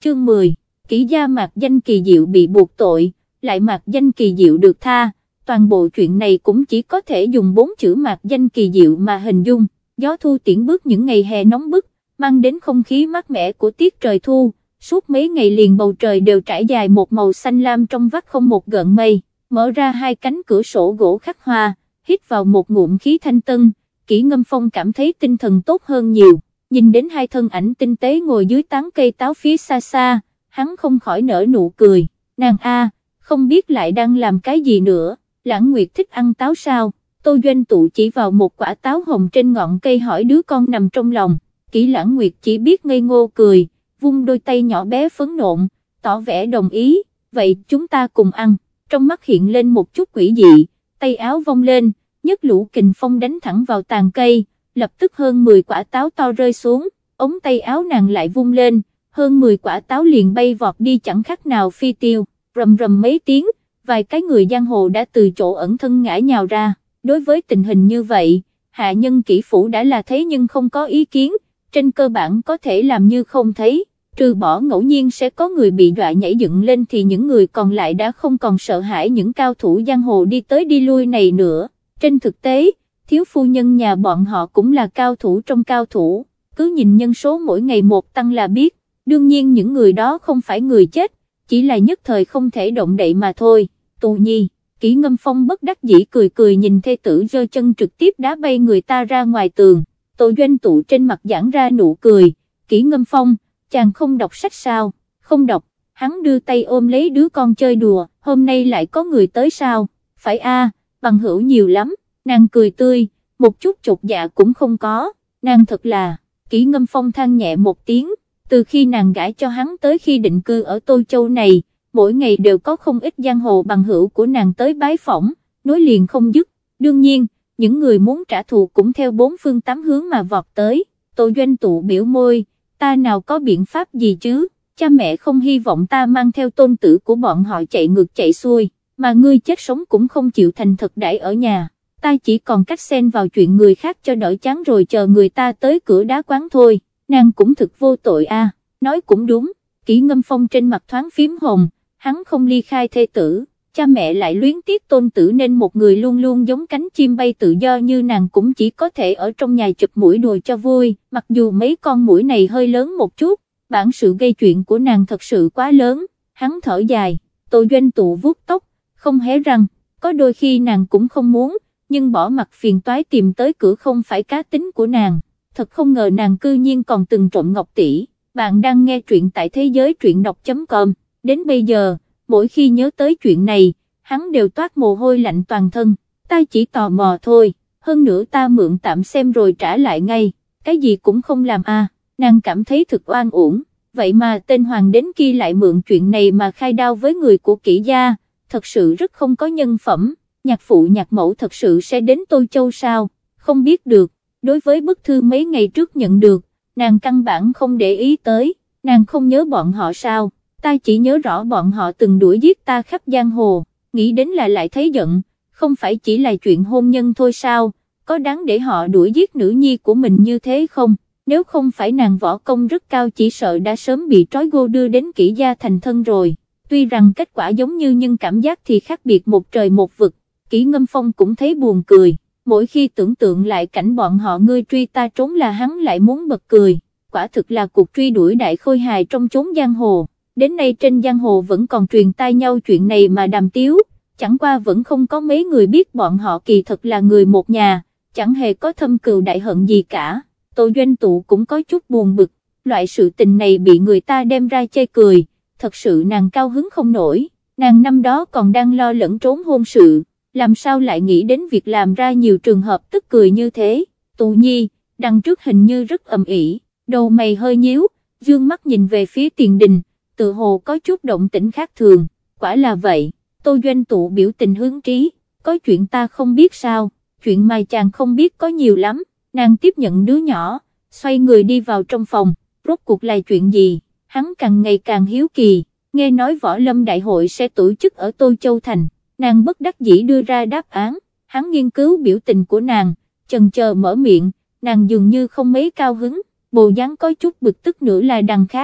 chương 10, kỹ gia Mạc Danh Kỳ Diệu bị buộc tội, lại Mạc Danh Kỳ Diệu được tha, toàn bộ chuyện này cũng chỉ có thể dùng 4 chữ Mạc Danh Kỳ Diệu mà hình dung. Gió thu tiễn bước những ngày hè nóng bức, mang đến không khí mát mẻ của tiết trời thu, suốt mấy ngày liền bầu trời đều trải dài một màu xanh lam trong vắt không một gợn mây, mở ra hai cánh cửa sổ gỗ khắc hoa, hít vào một ngụm khí thanh tân, Kỷ Ngâm Phong cảm thấy tinh thần tốt hơn nhiều, nhìn đến hai thân ảnh tinh tế ngồi dưới tán cây táo phía xa xa, hắn không khỏi nở nụ cười, nàng a, không biết lại đang làm cái gì nữa, Lãng Nguyệt thích ăn táo sao? Tô Doanh Tụ chỉ vào một quả táo hồng trên ngọn cây hỏi đứa con nằm trong lòng, Kỷ Lãng Nguyệt chỉ biết ngây ngô cười, vung đôi tay nhỏ bé phấn nộn, tỏ vẻ đồng ý, vậy chúng ta cùng ăn, trong mắt hiện lên một chút quỷ dị, tay áo vung lên, nhấc lũ kình phong đánh thẳng vào tàn cây, lập tức hơn 10 quả táo to rơi xuống, ống tay áo nàng lại vung lên, hơn 10 quả táo liền bay vọt đi chẳng khác nào phi tiêu, rầm rầm mấy tiếng, vài cái người giang hồ đã từ chỗ ẩn thân ngã nhào ra. Đối với tình hình như vậy, hạ nhân Kỷ phủ đã là thấy nhưng không có ý kiến, trên cơ bản có thể làm như không thấy, trừ bỏ ngẫu nhiên sẽ có người bị dọa nhảy dựng lên thì những người còn lại đã không còn sợ hãi những cao thủ giang hồ đi tới đi lui này nữa. Trên thực tế, thiếu phu nhân nhà bọn họ cũng là cao thủ trong cao thủ, cứ nhìn nhân số mỗi ngày một tăng là biết, đương nhiên những người đó không phải người chết, chỉ là nhất thời không thể động đậy mà thôi. Tù Nhi, Kỷ Ngâm Phong bất đắc dĩ cười cười nhìn thê tử giơ chân trực tiếp đá bay người ta ra ngoài tường, Tô Doanh Tụ trên mặt giãn ra nụ cười, Kỷ Ngâm Phong, chàng không đọc sách sao? Không đọc, hắn đưa tay ôm lấy đứa con chơi đùa, hôm nay lại có người tới sao? Phải a, bằng hữu nhiều lắm, nàng cười tươi, một chút chột dạ cũng không có, nàng thật là, Kỷ Ngâm Phong than nhẹ một tiếng, từ khi nàng gả cho hắn tới khi định cư ở Tô Châu này, mỗi ngày đều có không ít giang hồ bằng hữu của nàng tới bái phỏng, nối liền không dứt, đương nhiên, những người muốn trả thù cũng theo bốn phương tám hướng mà vọt tới, Tô Doanh Tụ biểu môi, ta nào có biện pháp gì chứ, cha mẹ không hy vọng ta mang theo tôn tử của bọn họ chạy ngược chạy xuôi, mà ngươi chết sống cũng không chịu thành thật đãi ở nhà, ta chỉ còn cách xen vào chuyện người khác cho đỡ chán rồi chờ người ta tới cửa đá quán thôi, nàng cũng thực vô tội a, nói cũng đúng, Kỷ Ngâm Phong trên mặt thoáng phím hồng, hắn không ly khai thê tử, cha mẹ lại luyến tiếc tôn tử nên một người luôn luôn giống cánh chim bay tự do như nàng cũng chỉ có thể ở trong nhà chụp mũi đùa cho vui, mặc dù mấy con mũi này hơi lớn một chút, bản sự gây chuyện của nàng thật sự quá lớn, hắn thở dài, Tô Doanh Tụ vuốt tóc, không hé răng, có đôi khi nàng cũng không muốn, nhưng bỏ mặt phiền toái tìm tới cửa không phải cá tính của nàng, thật không ngờ nàng cư nhiên còn từng trộm ngọc tỷ. Bạn đang nghe truyện tại thế giới truyện đọc.com. Đến bây giờ, mỗi khi nhớ tới chuyện này, hắn đều toát mồ hôi lạnh toàn thân, ta chỉ tò mò thôi, hơn nữa ta mượn tạm xem rồi trả lại ngay, cái gì cũng không làm a, nàng cảm thấy thực oan uổng, vậy mà tên hoàng đến kia lại mượn chuyện này mà khai đao với người của Kỷ gia, thật sự rất không có nhân phẩm, nhạc phụ nhạc mẫu thật sự sẽ đến Tô Châu sao, không biết được, đối với bức thư mấy ngày trước nhận được, nàng căn bản không để ý tới, nàng không nhớ bọn họ sao? Ta chỉ nhớ rõ bọn họ từng đuổi giết ta khắp giang hồ, nghĩ đến là lại thấy giận, không phải chỉ là chuyện hôn nhân thôi sao, có đáng để họ đuổi giết nữ nhi của mình như thế không, nếu không phải nàng võ công rất cao chỉ sợ đã sớm bị trói gô đưa đến Kỷ gia thành thân rồi, tuy rằng kết quả giống như nhưng cảm giác thì khác biệt một trời một vực, Kỷ Ngâm Phong cũng thấy buồn cười, mỗi khi tưởng tượng lại cảnh bọn họ ngươi truy ta trốn là hắn lại muốn bật cười, quả thực là cuộc truy đuổi đại khôi hài trong chốn giang hồ. Đến nay trên giang hồ vẫn còn truyền tai nhau chuyện này mà đàm tiếu, chẳng qua vẫn không có mấy người biết bọn họ kỳ thật là người một nhà, chẳng hề có thâm cừu đại hận gì cả. Tô Doanh Tụ cũng có chút buồn bực, loại sự tình này bị người ta đem ra chê cười, thật sự nàng cao hứng không nổi, nàng năm đó còn đang lo lẫn trốn hôn sự, làm sao lại nghĩ đến việc làm ra nhiều trường hợp tức cười như thế. Tụ Nhi, đằng trước hình như rất ầm ĩ, đầu mày hơi nhíu, dương mắt nhìn về phía tiền đình, tự hồ có chút động tĩnh khác thường, quả là vậy, Tô Doanh Tụ biểu tình hướng trí, có chuyện ta không biết sao, chuyện mà chàng không biết có nhiều lắm, nàng tiếp nhận đứa nhỏ, xoay người đi vào trong phòng, rốt cuộc là chuyện gì, hắn càng ngày càng hiếu kỳ, nghe nói võ lâm đại hội sẽ tổ chức ở Tô Châu Thành, nàng bất đắc dĩ đưa ra đáp án, hắn nghiên cứu biểu tình của nàng, chần chờ mở miệng, nàng dường như không mấy cao hứng, bộ dáng có chút bực tức nữa là đằng khác.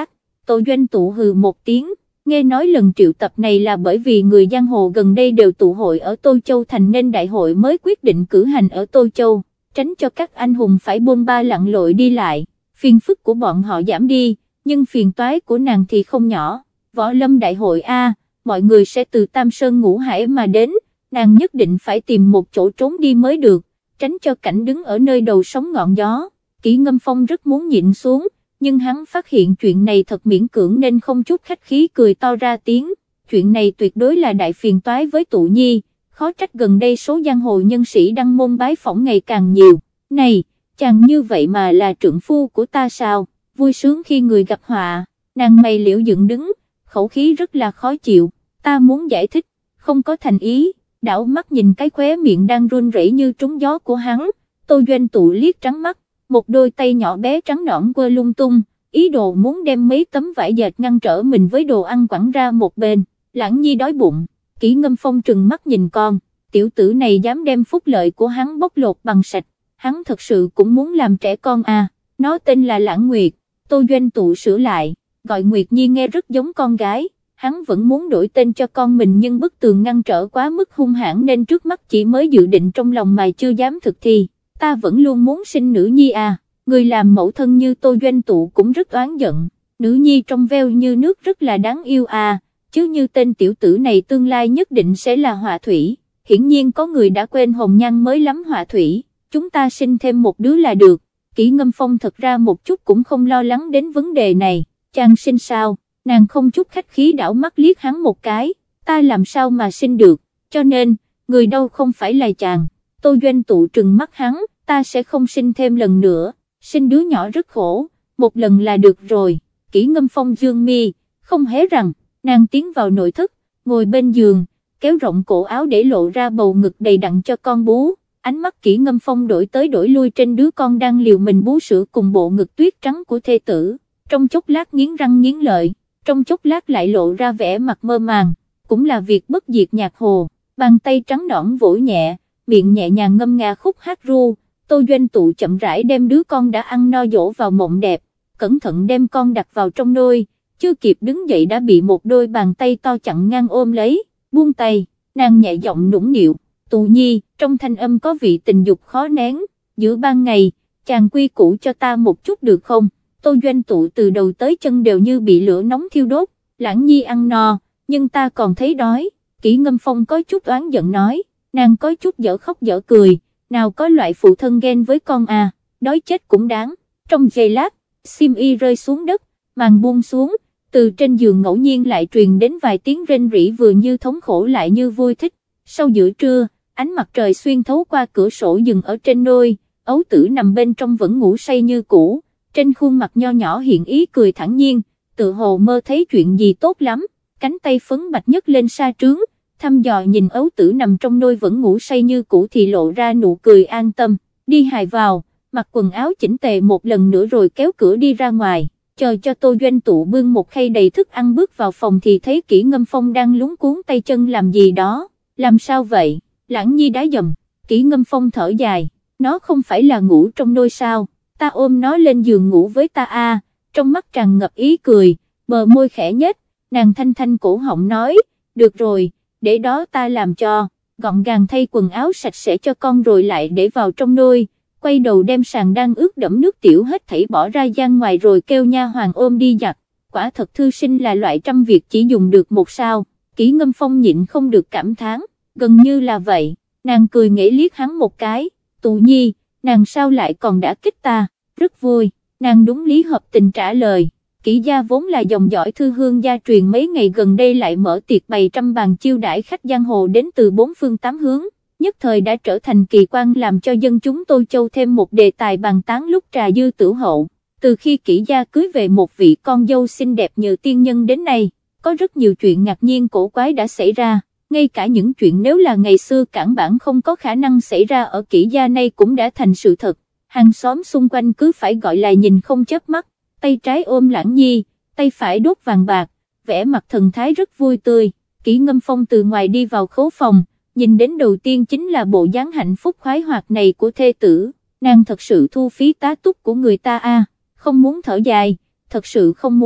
Tô Doanh Tụ hừ một tiếng, nghe nói lần triệu tập này là bởi vì người giang hồ gần đây đều tụ hội ở Tô Châu Thành nên đại hội mới quyết định cử hành ở Tô Châu, tránh cho các anh hùng phải bôn ba lặn lội đi lại, phiền phức của bọn họ giảm đi, nhưng phiền toái của nàng thì không nhỏ. Võ Lâm đại hội a, mọi người sẽ từ Tam Sơn Ngũ Hải mà đến, nàng nhất định phải tìm một chỗ trốn đi mới được, tránh cho cảnh đứng ở nơi đầu sóng ngọn gió. Kỷ Ngâm Phong rất muốn nhịn xuống, nhưng hắn phát hiện chuyện này thật miễn cưỡng nên không chút khách khí cười to ra tiếng, chuyện này tuyệt đối là đại phiền toái với Tụ Nhi, khó trách gần đây số giang hồ nhân sĩ đăng môn bái phỏng ngày càng nhiều. Này, chàng như vậy mà là trượng phu của ta sao, vui sướng khi người gặp họa, nàng mày liễu dựng đứng, khẩu khí rất là khó chịu, ta muốn giải thích, không có thành ý, đảo mắt nhìn cái khóe miệng đang run rẩy như trúng gió của hắn, Tô Doanh Tụ liếc trắng mắt, một đôi tay nhỏ bé trắng nõn quơ lung tung, ý đồ muốn đem mấy tấm vải dệt ngăn trở mình với đồ ăn quẳng ra một bên. Lãng Nhi đói bụng, Kỷ Ngâm Phong trừng mắt nhìn con, tiểu tử này dám đem phúc lợi của hắn bóc lột bằng sạch, hắn thật sự cũng muốn làm trẻ con à, nó tên là Lãng Nguyệt. Tô Doanh Tụ sửa lại, gọi Nguyệt Nhi nghe rất giống con gái, hắn vẫn muốn đổi tên cho con mình nhưng bức tường ngăn trở quá mức hung hãn nên trước mắt chỉ mới dự định trong lòng mà chưa dám thực thi. Ta vẫn luôn muốn sinh nữ nhi à, người làm mẫu thân như Tô Doanh Tụ cũng rất oán giận, nữ nhi trong veo như nước rất là đáng yêu à, chứ như tên tiểu tử này tương lai nhất định sẽ là họa thủy, hiển nhiên có người đã quên hồng nhan mới lắm họa thủy, chúng ta sinh thêm một đứa là được. Kỷ Ngâm Phong thật ra một chút cũng không lo lắng đến vấn đề này, chàng sinh sao, nàng không chút khách khí đảo mắt liếc hắn một cái, ta làm sao mà sinh được, cho nên, người đâu không phải là chàng. Tô Doanh Tụ trừng mắt hắn, ta sẽ không sinh thêm lần nữa, sinh đứa nhỏ rất khổ, một lần là được rồi. Kỷ Ngâm Phong dương mi, không hé rằng, nàng tiến vào nội thất, ngồi bên giường, kéo rộng cổ áo để lộ ra bầu ngực đầy đặn cho con bú, ánh mắt Kỷ Ngâm Phong đổi tới đổi lui trên đứa con đang liều mình bú sữa cùng bộ ngực tuyết trắng của thê tử, trong chốc lát nghiến răng nghiến lợi, trong chốc lát lại lộ ra vẻ mặt mơ màng, cũng là việc bất diệt nhạc hồ, bàn tay trắng nõn vỗ nhẹ, miệng nhẹ nhàng ngâm nga khúc hát ru. Tô Doanh Tụ chậm rãi đem đứa con đã ăn no dỗ vào mộng đẹp, cẩn thận đem con đặt vào trong nôi, chưa kịp đứng dậy đã bị một đôi bàn tay to chặn ngang ôm lấy, buông tay, nàng nhẹ giọng nũng nịu, Tụ Nhi, trong thanh âm có vị tình dục khó nén, giữa ban ngày, chàng quy củ cho ta một chút được không? Tô Doanh Tụ từ đầu tới chân đều như bị lửa nóng thiêu đốt, Lãng Nhi ăn no, nhưng ta còn thấy đói. Kỷ Ngâm Phong có chút oán giận nói, nàng có chút dở khóc dở cười, nào có loại phụ thân ghen với con à, đói chết cũng đáng. Trong giây lát, xiêm y rơi xuống đất, màn buông xuống, từ trên giường ngẫu nhiên lại truyền đến vài tiếng rên rỉ vừa như thống khổ lại như vui thích. Sau giữa trưa, ánh mặt trời xuyên thấu qua cửa sổ dừng ở trên nôi, ấu tử nằm bên trong vẫn ngủ say như cũ, trên khuôn mặt nho nhỏ hiện ý cười thản nhiên, tự hồ mơ thấy chuyện gì tốt lắm, cánh tay phấn bạch nhấc lên sa trướng, thăm dò nhìn ấu tử nằm trong nôi vẫn ngủ say như cũ thì lộ ra nụ cười an tâm, đi hài vào, mặc quần áo chỉnh tề một lần nữa rồi kéo cửa đi ra ngoài, chờ cho Tô Doanh Tụ bưng một khay đầy thức ăn bước vào phòng thì thấy Kỷ Ngâm Phong đang lúng cuốn tay chân làm gì đó, làm sao vậy? Lãng Nhi đá dầm, Kỷ Ngâm Phong thở dài, nó không phải là ngủ trong nôi sao, ta ôm nó lên giường ngủ với ta a. Trong mắt tràn ngập ý cười, bờ môi khẽ nhếch, nàng thanh thanh cổ họng nói, được rồi, để đó ta làm cho, gọn gàng thay quần áo sạch sẽ cho con rồi lại để vào trong nôi, quay đầu đem sàn đang ướt đẫm nước tiểu hết thảy bỏ ra gian ngoài rồi kêu nha hoàn ôm đi giặt, quả thật thư sinh là loại trăm việc chỉ dùng được một sao. Kỷ Ngâm Phong nhịn không được cảm thán, gần như là vậy, nàng cười nghễ liếc hắn một cái, Tụ Nhi, nàng sao lại còn đã kích ta, rất vui, nàng đúng lý hợp tình trả lời. Kỷ gia vốn là dòng dõi thư hương gia truyền mấy ngày gần đây lại mở tiệc bày trăm bàn chiêu đãi khách giang hồ đến từ bốn phương tám hướng, nhất thời đã trở thành kỳ quan làm cho dân chúng Tô Châu thêm một đề tài bàn tán lúc trà dư tửu hậu. Từ khi Kỷ gia cưới về một vị con dâu xinh đẹp như tiên nhân đến nay, có rất nhiều chuyện ngạc nhiên cổ quái đã xảy ra, ngay cả những chuyện nếu là ngày xưa cản bản không có khả năng xảy ra ở Kỷ gia nay cũng đã thành sự thật, hàng xóm xung quanh cứ phải gọi là nhìn không chớp mắt, tay trái ôm Lãng Nhi, tay phải đốt vàng bạc, vẻ mặt thần thái rất vui tươi. Kỷ Ngâm Phong từ ngoài đi vào khố phòng, nhìn đến đầu tiên chính là bộ dáng hạnh phúc khoái hoạt này của thê tử, nàng thật sự thu phí tá túc của người ta a, không muốn thở dài, thật sự không muốn,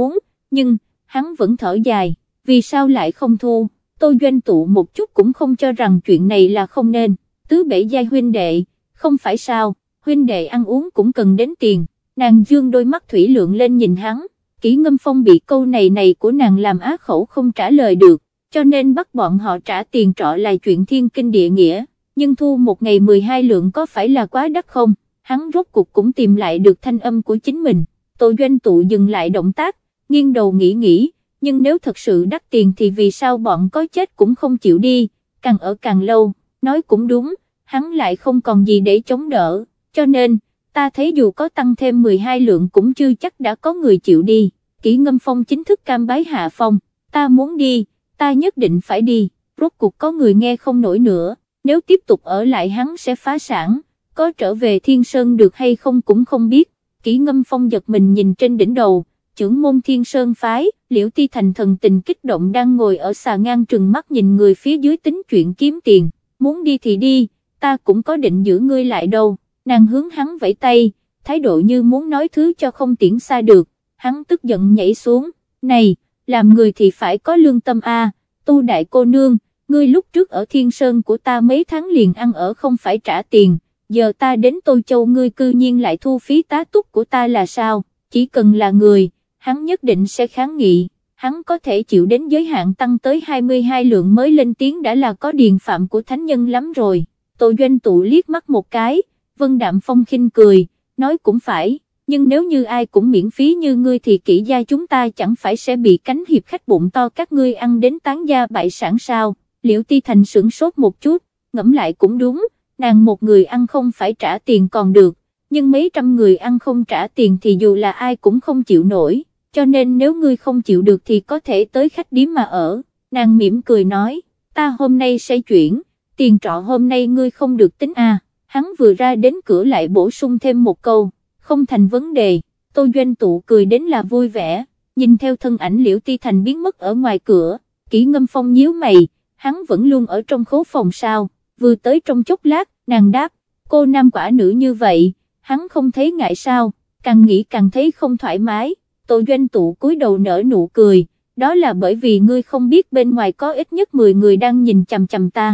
nhưng, hắn vẫn thở dài, vì sao lại không thu, Tô Doanh Tụ một chút cũng không cho rằng chuyện này là không nên, tứ bể giai huynh đệ, không phải sao, huynh đệ ăn uống cũng cần đến tiền, nàng dương đôi mắt thủy lượng lên nhìn hắn, Kỷ Ngâm Phong bị câu này của nàng làm á khẩu không trả lời được, cho nên bắt bọn họ trả tiền trọ là chuyện thiên kinh địa nghĩa, nhưng thu một ngày 12 lượng có phải là quá đắt không, hắn rốt cuộc cũng tìm lại được thanh âm của chính mình, Tô Doanh Tụ dừng lại động tác, nghiêng đầu nghĩ, nhưng nếu thật sự đắt tiền thì vì sao bọn có chết cũng không chịu đi, càng ở càng lâu, nói cũng đúng, hắn lại không còn gì để chống đỡ, cho nên, ta thấy dù có tăng thêm 12 lượng cũng chưa chắc đã có người chịu đi, Kỷ Ngâm Phong chính thức cam bái hạ phong, ta muốn đi, ta nhất định phải đi, rốt cuộc có người nghe không nổi nữa, nếu tiếp tục ở lại hắn sẽ phá sản, có trở về Thiên Sơn được hay không cũng không biết, Kỷ Ngâm Phong giật mình nhìn trên đỉnh đầu, trưởng môn Thiên Sơn phái, Liễu Ti Thành thần tình kích động đang ngồi ở xà ngang trừng mắt nhìn người phía dưới tính chuyện kiếm tiền, muốn đi thì đi, ta cũng có định giữ ngươi lại đâu, nàng hướng hắn vẫy tay, thái độ như muốn nói thứ cho không tiễn xa được, hắn tức giận nhảy xuống, này, làm người thì phải có lương tâm a, Tu đại cô nương, ngươi lúc trước ở Thiên Sơn của ta mấy tháng liền ăn ở không phải trả tiền, giờ ta đến Tô Châu ngươi cư nhiên lại thu phí tá túc của ta là sao, chỉ cần là người, hắn nhất định sẽ kháng nghị, hắn có thể chịu đến giới hạn tăng tới 22 lượng mới lên tiếng đã là có điền phạm của thánh nhân lắm rồi, Tô Doanh Tụ liếc mắt một cái, Vân Đạm Phong khinh cười, nói cũng phải, nhưng nếu như ai cũng miễn phí như ngươi thì Kỷ gia chúng ta chẳng phải sẽ bị cánh hiệp khách bụng to các ngươi ăn đến tán gia bại sản sao, Liễu Ti Thành sửng sốt một chút, ngẫm lại cũng đúng, nàng một người ăn không phải trả tiền còn được, nhưng mấy trăm người ăn không trả tiền thì dù là ai cũng không chịu nổi, cho nên nếu ngươi không chịu được thì có thể tới khách điếm mà ở, nàng mỉm cười nói, ta hôm nay sẽ chuyển, tiền trọ hôm nay ngươi không được tính à, hắn vừa ra đến cửa lại bổ sung thêm một câu, không thành vấn đề, Tô Doanh Tụ cười đến là vui vẻ, nhìn theo thân ảnh Liễu Ti Thành biến mất ở ngoài cửa, Kỷ Ngâm Phong nhíu mày, hắn vẫn luôn ở trong khố phòng sao, vừa tới trong chốc lát, nàng đáp, cô nam quả nữ như vậy, hắn không thấy ngại sao, càng nghĩ càng thấy không thoải mái, Tô Doanh Tụ cúi đầu nở nụ cười, đó là bởi vì ngươi không biết bên ngoài có ít nhất 10 người đang nhìn chằm chằm ta,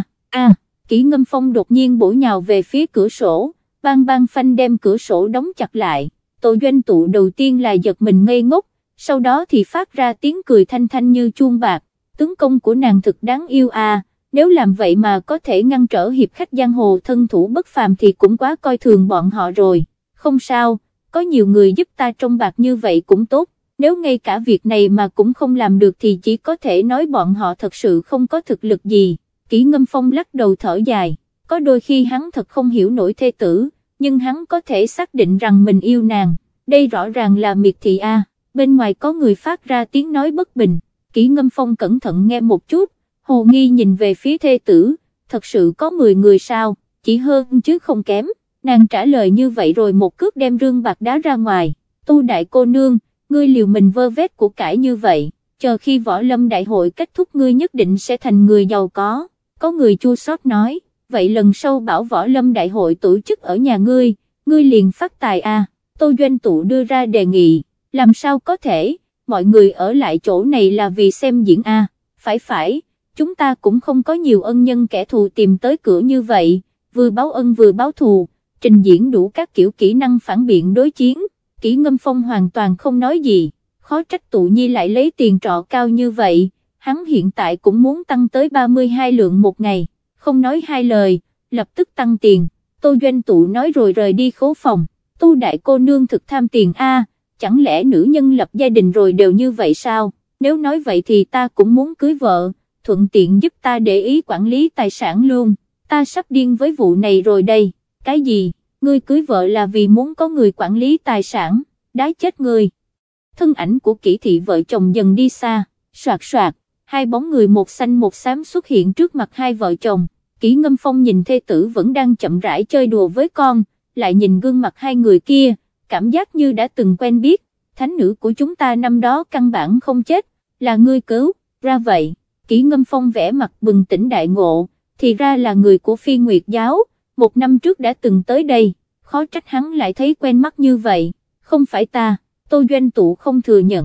Kỷ Ngâm Phong đột nhiên bổ nhào về phía cửa sổ, bang phanh đem cửa sổ đóng chặt lại, Tô Doanh Tụ đầu tiên là giật mình ngây ngốc, sau đó thì phát ra tiếng cười thanh thanh như chuông bạc, tướng công của nàng thực đáng yêu à, nếu làm vậy mà có thể ngăn trở hiệp khách giang hồ thân thủ bất phàm thì cũng quá coi thường bọn họ rồi, không sao, có nhiều người giúp ta trong bạc như vậy cũng tốt, nếu ngay cả việc này mà cũng không làm được thì chỉ có thể nói bọn họ thật sự không có thực lực gì, Kỷ Ngâm Phong lắc đầu thở dài, có đôi khi hắn thật không hiểu nổi thê tử, nhưng hắn có thể xác định rằng mình yêu nàng, đây rõ ràng là miệt thị a. Bên ngoài có người phát ra tiếng nói bất bình, Kỷ Ngâm Phong cẩn thận nghe một chút, hồ nghi nhìn về phía thê tử, thật sự có 10 người sao, chỉ hơn chứ không kém, nàng trả lời như vậy rồi một cước đem rương bạc đá ra ngoài, Tu đại cô nương, ngươi liều mình vơ vét của cải như vậy, chờ khi võ lâm đại hội kết thúc ngươi nhất định sẽ thành người giàu có người chua xót nói, vậy lần sau bảo võ lâm đại hội tổ chức ở nhà ngươi liền phát tài à, Tô Doanh Tụ đưa ra đề nghị, làm sao có thể, mọi người ở lại chỗ này là vì xem diễn à, phải, chúng ta cũng không có nhiều ân nhân kẻ thù tìm tới cửa như vậy, vừa báo ân vừa báo thù, trình diễn đủ các kiểu kỹ năng phản biện đối chiến, Kỷ Ngâm Phong hoàn toàn không nói gì, khó trách Tụ Nhi lại lấy tiền trọ cao như vậy, hắn hiện tại cũng muốn tăng tới 32 lượng một ngày, không nói hai lời, lập tức tăng tiền, Tô Doanh Tụ nói rồi rời đi khố phòng, Tu đại cô nương thực tham tiền a, chẳng lẽ nữ nhân lập gia đình rồi đều như vậy sao, nếu nói vậy thì ta cũng muốn cưới vợ, thuận tiện giúp ta để ý quản lý tài sản luôn, ta sắp điên với vụ này rồi đây, cái gì, ngươi cưới vợ là vì muốn có người quản lý tài sản, đái chết ngươi. Thân ảnh của Kỷ thị vợ chồng dần đi xa, soạt soạt, hai bóng người một xanh một xám xuất hiện trước mặt hai vợ chồng, Kỷ Ngâm Phong nhìn thê tử vẫn đang chậm rãi chơi đùa với con, lại nhìn gương mặt hai người kia, cảm giác như đã từng quen biết, thánh nữ của chúng ta năm đó căn bản không chết, là ngươi cứu, ra vậy, Kỷ Ngâm Phong vẽ mặt bừng tỉnh đại ngộ, thì ra là người của Phi Nguyệt giáo, 1 năm trước đã từng tới đây, khó trách hắn lại thấy quen mắt như vậy, không phải ta, Tô Doanh Tụ không thừa nhận,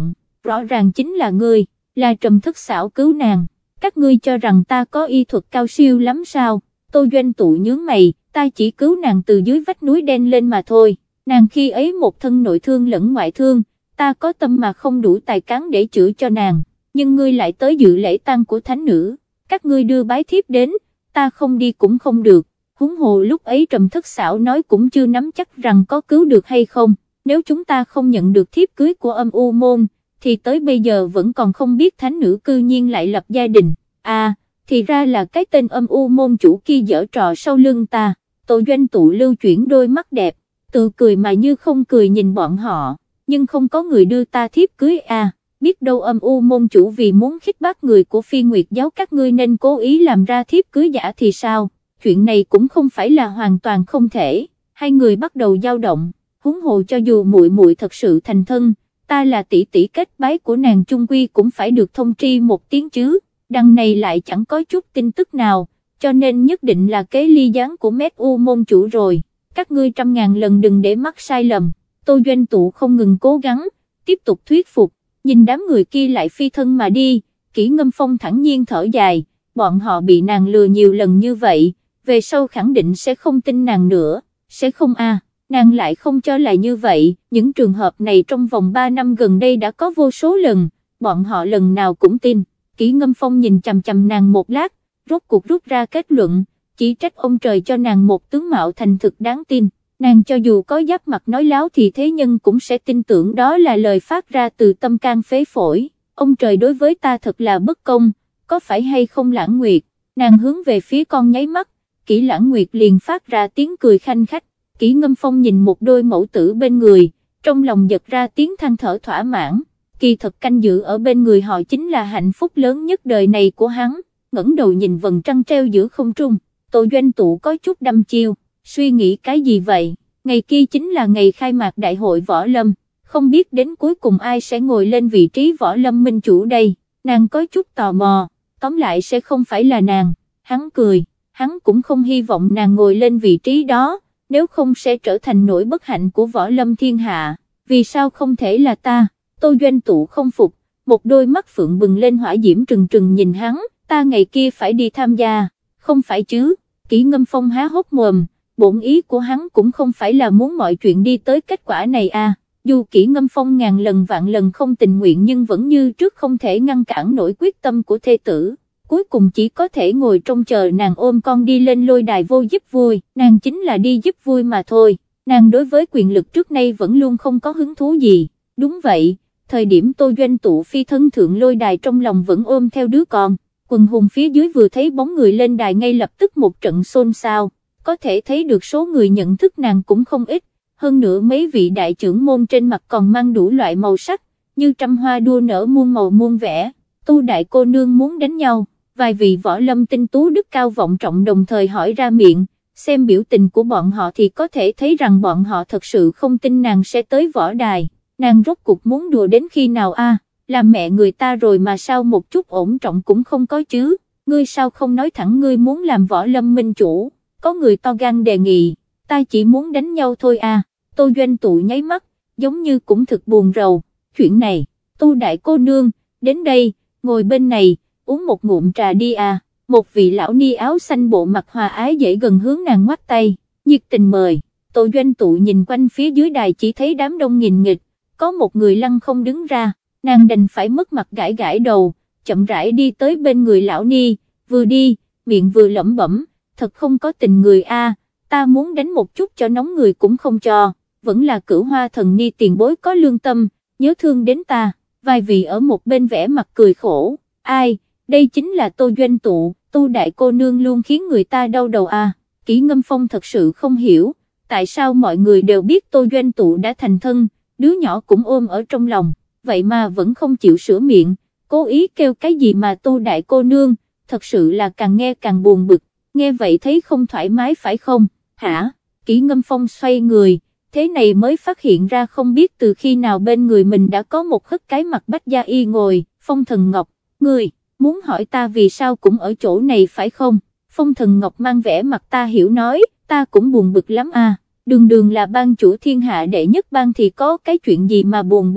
rõ ràng chính là ngươi, là Trầm Thất Xảo cứu nàng, các ngươi cho rằng ta có y thuật cao siêu lắm sao? Tô Doanh Tụ nhướng mày, ta chỉ cứu nàng từ dưới vách núi đen lên mà thôi, nàng khi ấy một thân nội thương lẫn ngoại thương, ta có tâm mà không đủ tài cán để chữa cho nàng, nhưng ngươi lại tới dự lễ tang của thánh nữ, các ngươi đưa bái thiếp đến, ta không đi cũng không được, huống hồ lúc ấy Trầm Thất Xảo nói cũng chưa nắm chắc rằng có cứu được hay không, nếu chúng ta không nhận được thiếp cưới của Âm U Môn, thì tới bây giờ vẫn còn không biết thánh nữ cư nhiên lại lập gia đình, à, thì ra là cái tên Âm U Môn chủ kia giở trò sau lưng ta. Tô Doanh Tụ lưu chuyển đôi mắt đẹp, tự cười mà như không cười nhìn bọn họ, nhưng không có người đưa ta thiếp cưới à, biết đâu Âm U Môn chủ vì muốn khích bác người của Phi Nguyệt giáo các ngươi nên cố ý làm ra thiếp cưới giả thì sao, chuyện này cũng không phải là hoàn toàn không thể, hai người bắt đầu dao động, huống hồ cho dù muội muội thật sự thành thân, ta là tỷ tỷ kết bái của nàng chung quy cũng phải được thông tri một tiếng chứ, đằng này lại chẳng có chút tin tức nào, cho nên nhất định là kế ly gián của Mét U Môn chủ rồi, các ngươi trăm ngàn lần đừng để mắc sai lầm. Tô Doanh Tụ không ngừng cố gắng, tiếp tục thuyết phục, nhìn đám người kia lại phi thân mà đi, Kỷ Ngâm Phong thẳng nhiên thở dài, bọn họ bị nàng lừa nhiều lần như vậy, về sau khẳng định sẽ không tin nàng nữa, sẽ không à, nàng lại không cho là như vậy, những trường hợp này trong vòng 3 năm gần đây đã có vô số lần, bọn họ lần nào cũng tin. Kỷ Ngâm Phong nhìn chằm chằm nàng một lát, rốt cuộc rút ra kết luận, chỉ trách ông trời cho nàng một tướng mạo thành thực đáng tin, nàng cho dù có giáp mặt nói láo thì thế nhân cũng sẽ tin tưởng đó là lời phát ra từ tâm can phế phổi, ông trời đối với ta thật là bất công, có phải hay không Lãng Nguyệt, nàng hướng về phía con nháy mắt, Kỷ Lãng Nguyệt liền phát ra tiếng cười khanh khách, Kỷ Ngâm Phong nhìn một đôi mẫu tử bên người, trong lòng giật ra tiếng than thở thỏa mãn, kỳ thật canh giữ ở bên người họ chính là hạnh phúc lớn nhất đời này của hắn, ngẩng đầu nhìn vầng trăng treo giữa không trung, Tô Doanh Tụ có chút đăm chiêu, suy nghĩ cái gì vậy, ngày kia chính là ngày khai mạc đại hội võ lâm, không biết đến cuối cùng ai sẽ ngồi lên vị trí võ lâm minh chủ đây, nàng có chút tò mò, tóm lại sẽ không phải là nàng, hắn cười, hắn cũng không hy vọng nàng ngồi lên vị trí đó, nếu không sẽ trở thành nỗi bất hạnh của võ lâm thiên hạ, vì sao không thể là ta, Tô Doanh Tụ không phục, một đôi mắt phượng bừng lên hỏa diễm trừng trừng nhìn hắn, ta ngày kia phải đi tham gia, không phải chứ, Kỷ Ngâm Phong há hốc mồm, bổn ý của hắn cũng không phải là muốn mọi chuyện đi tới kết quả này à, dù Kỷ Ngâm Phong ngàn lần vạn lần không tình nguyện nhưng vẫn như trước không thể ngăn cản nổi quyết tâm của thê tử, cuối cùng chỉ có thể ngồi trông chờ nàng ôm con đi lên lôi đài vô giúp vui, nàng chính là đi giúp vui mà thôi, nàng đối với quyền lực trước nay vẫn luôn không có hứng thú gì, đúng vậy, thời điểm Tô Doanh Tụ phi thân thượng lôi đài trong lòng vẫn ôm theo đứa con, quần hùng phía dưới vừa thấy bóng người lên đài ngay lập tức một trận xôn xao, có thể thấy được số người nhận thức nàng cũng không ít, hơn nữa mấy vị đại trưởng môn trên mặt còn mang đủ loại màu sắc, như trăm hoa đua nở muôn màu muôn vẻ, Tu đại cô nương muốn đánh nhau, vài vị võ lâm tinh tú đức cao vọng trọng đồng thời hỏi ra miệng, xem biểu tình của bọn họ thì có thể thấy rằng bọn họ thật sự không tin nàng sẽ tới võ đài, nàng rốt cuộc muốn đùa đến khi nào a? Làm mẹ người ta rồi mà sao một chút ổn trọng cũng không có chứ, ngươi sao không nói thẳng ngươi muốn làm võ lâm minh chủ, có người to gan đề nghị, ta chỉ muốn đánh nhau thôi à, Tô Doanh Tụ nháy mắt, giống như cũng thực buồn rầu, chuyện này, Tu đại cô nương, đến đây, ngồi bên này, uống một ngụm trà đi à, một vị lão ni áo xanh bộ mặt hòa ái dễ gần hướng nàng ngoắt tay, nhiệt tình mời, Tô Doanh Tụ nhìn quanh phía dưới đài chỉ thấy đám đông nghìn nghịch, có một người lăng không đứng ra, nàng đành phải mất mặt gãi gãi đầu, chậm rãi đi tới bên người lão ni, vừa đi, miệng vừa lẩm bẩm, thật không có tình người a, ta muốn đánh một chút cho nóng người cũng không cho, vẫn là Cửu Hoa thần ni tiền bối có lương tâm, nhớ thương đến ta, vài vị ở một bên vẻ mặt cười khổ, ai, đây chính là Tô Doanh Tụ, Tu đại cô nương luôn khiến người ta đau đầu a. Kỷ Ngâm Phong thật sự không hiểu, tại sao mọi người đều biết Tô Doanh Tụ đã thành thân, đứa nhỏ cũng ôm ở trong lòng, vậy mà vẫn không chịu sửa miệng, cố ý kêu cái gì mà Tu đại cô nương, thật sự là càng nghe càng buồn bực, nghe vậy thấy không thoải mái phải không, hả? Kỷ Ngâm Phong xoay người, thế này mới phát hiện ra không biết từ khi nào bên người mình đã có một hất cái mặt Bách Gia Y ngồi, Phong Thần Ngọc, ngươi, muốn hỏi ta vì sao cũng ở chỗ này phải không? Phong Thần Ngọc mang vẻ mặt ta hiểu nói, ta cũng buồn bực lắm à, đường đường là ban chủ thiên hạ đệ nhất ban thì có cái chuyện gì mà buồn bực,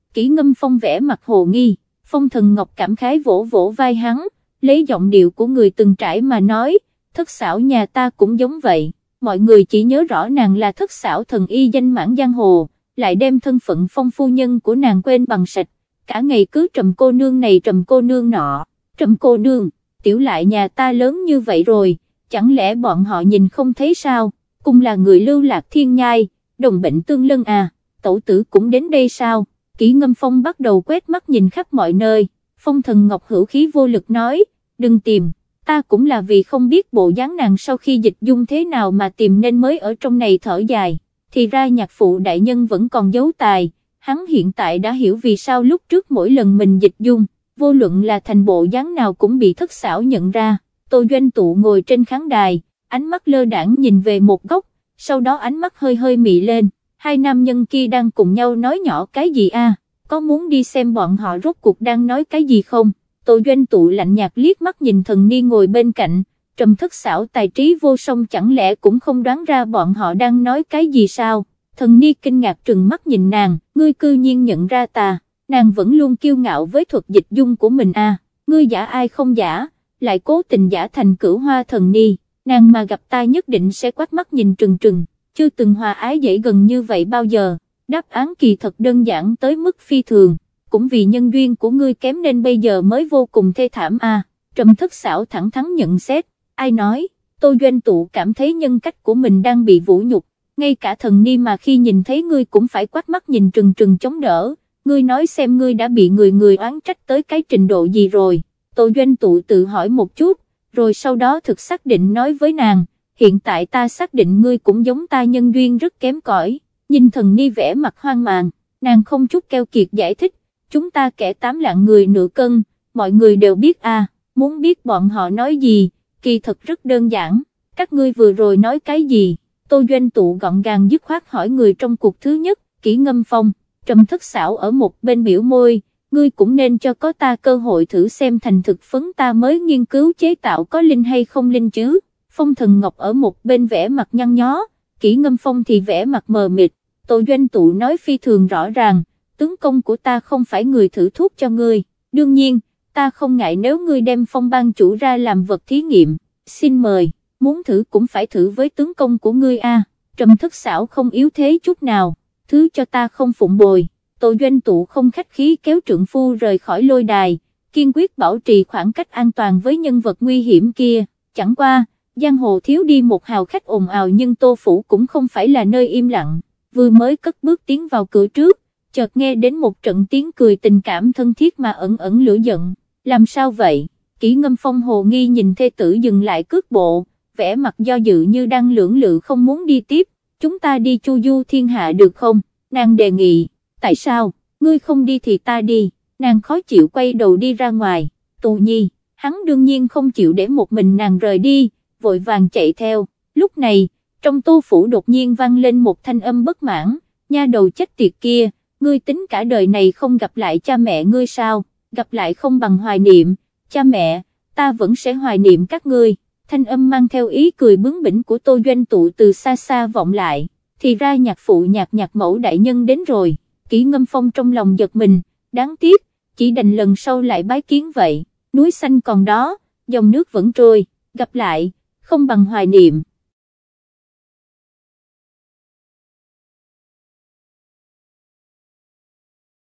Kỷ Ngâm Phong vẻ mặt hồ nghi, Phong Thần Ngọc cảm khái vỗ vỗ vai hắn, lấy giọng điệu của người từng trải mà nói, thất xảo nhà ta cũng giống vậy, mọi người chỉ nhớ rõ nàng là thất xảo thần y danh mãn giang hồ, lại đem thân phận Phong phu nhân của nàng quên bằng sạch, cả ngày cứ Trầm cô nương này Trầm cô nương nọ, Trầm cô nương, tiểu lại nhà ta lớn như vậy rồi, chẳng lẽ bọn họ nhìn không thấy sao, cùng là người lưu lạc thiên nhai, đồng bệnh tương lân à, tẩu tử cũng đến đây sao? Kỷ Ngâm Phong bắt đầu quét mắt nhìn khắp mọi nơi, Phong Thần Ngọc hữu khí vô lực nói, đừng tìm, ta cũng là vì không biết bộ dáng nàng sau khi dịch dung thế nào mà tìm nên mới ở trong này thở dài, thì ra nhạc phụ đại nhân vẫn còn giấu tài, hắn hiện tại đã hiểu vì sao lúc trước mỗi lần mình dịch dung, vô luận là thành bộ dáng nào cũng bị thất xảo nhận ra. Tô Doanh Tụ ngồi trên khán đài, ánh mắt lơ đãng nhìn về một góc, sau đó ánh mắt hơi hơi mị lên, hai nam nhân kia đang cùng nhau nói nhỏ cái gì a? Có muốn đi xem bọn họ rốt cuộc đang nói cái gì không? Tô Doanh Tụ lạnh nhạt liếc mắt nhìn Thần Ni ngồi bên cạnh, Trầm thất xảo tài trí vô song chẳng lẽ cũng không đoán ra bọn họ đang nói cái gì sao? Thần Ni kinh ngạc trừng mắt nhìn nàng, ngươi cư nhiên nhận ra ta, nàng vẫn luôn kiêu ngạo với thuật dịch dung của mình a, ngươi giả ai không giả, lại cố tình giả thành Cửu Hoa Thần Ni, nàng mà gặp ta nhất định sẽ quát mắt nhìn trừng trừng, chưa từng hòa ái dễ gần như vậy bao giờ, đáp án kỳ thật đơn giản tới mức phi thường, cũng vì nhân duyên của ngươi kém nên bây giờ mới vô cùng thê thảm a. Trầm thất xảo thẳng thắn nhận xét, ai nói, Tô Doanh Tụ cảm thấy nhân cách của mình đang bị vũ nhục, ngay cả Thần Ni mà khi nhìn thấy ngươi cũng phải quát mắt nhìn trừng trừng chống đỡ, ngươi nói xem ngươi đã bị người oán trách tới cái trình độ gì rồi. Tô Doanh Tụ tự hỏi một chút, rồi sau đó thực xác định nói với nàng, hiện tại ta xác định ngươi cũng giống ta nhân duyên rất kém cỏi. Nhìn Thần Ni vẻ mặt hoang mang, nàng không chút keo kiệt giải thích, chúng ta kẻ 8 lạng người nửa cân, mọi người đều biết a, muốn biết bọn họ nói gì, kỳ thật rất đơn giản, các ngươi vừa rồi nói cái gì? Tô Doanh Tụ gọn gàng dứt khoát hỏi người trong cuộc thứ nhất, Kỷ Ngâm Phong. Trầm thất xảo ở một bên biểu môi, ngươi cũng nên cho có ta cơ hội thử xem thành thực phấn ta mới nghiên cứu chế tạo có linh hay không linh chứ. Phong Thần Ngọc ở một bên vẽ mặt nhăn nhó, Kỷ Ngâm Phong thì vẽ mặt mờ mịt. Tô Doanh Tụ nói phi thường rõ ràng, tướng công của ta không phải người thử thuốc cho ngươi, đương nhiên, ta không ngại nếu ngươi đem Phong ban chủ ra làm vật thí nghiệm, xin mời, muốn thử cũng phải thử với tướng công của ngươi a. Trầm thất xảo không yếu thế chút nào, thứ cho ta không phụng bồi. Tô Doanh Tụ không khách khí kéo trượng phu rời khỏi lôi đài, kiên quyết bảo trì khoảng cách an toàn với nhân vật nguy hiểm kia, chẳng qua, giang hồ thiếu đi một hào khách ồn ào nhưng Tô Phủ cũng không phải là nơi im lặng, vừa mới cất bước tiến vào cửa trước, chợt nghe đến một trận tiếng cười tình cảm thân thiết mà ẩn ẩn lửa giận, làm sao vậy? Kỷ Ngâm Phong hồ nghi nhìn thê tử dừng lại cước bộ, vẻ mặt do dự như đang lưỡng lự không muốn đi tiếp, chúng ta đi chu du thiên hạ được không? Nàng đề nghị, tại sao, ngươi không đi thì ta đi, nàng khó chịu quay đầu đi ra ngoài, Tù Nhi, hắn đương nhiên không chịu để một mình nàng rời đi, vội vàng chạy theo, lúc này, trong Tô Phủ đột nhiên vang lên một thanh âm bất mãn, nha đầu chết tiệt kia, ngươi tính cả đời này không gặp lại cha mẹ ngươi sao, gặp lại không bằng hoài niệm, cha mẹ, ta vẫn sẽ hoài niệm các ngươi. Thanh âm mang theo ý cười bướng bỉnh của Tô Doanh Tụ từ xa xa vọng lại, thì ra nhạc phụ nhạc mẫu đại nhân đến rồi. Kỷ Ngâm Phong trong lòng giật mình, đáng tiếc, chỉ đành lần sau lại bái kiến vậy, núi xanh còn đó, dòng nước vẫn trôi, gặp lại, không bằng hoài niệm.